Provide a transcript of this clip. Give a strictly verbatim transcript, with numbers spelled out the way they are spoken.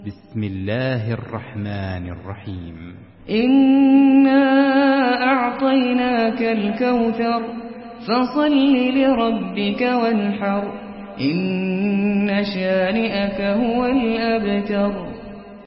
بسم الله الرحمن الرحيم إنا أعطيناك الكوثر فصل لربك وانحر إن شانئك هو الأبتر.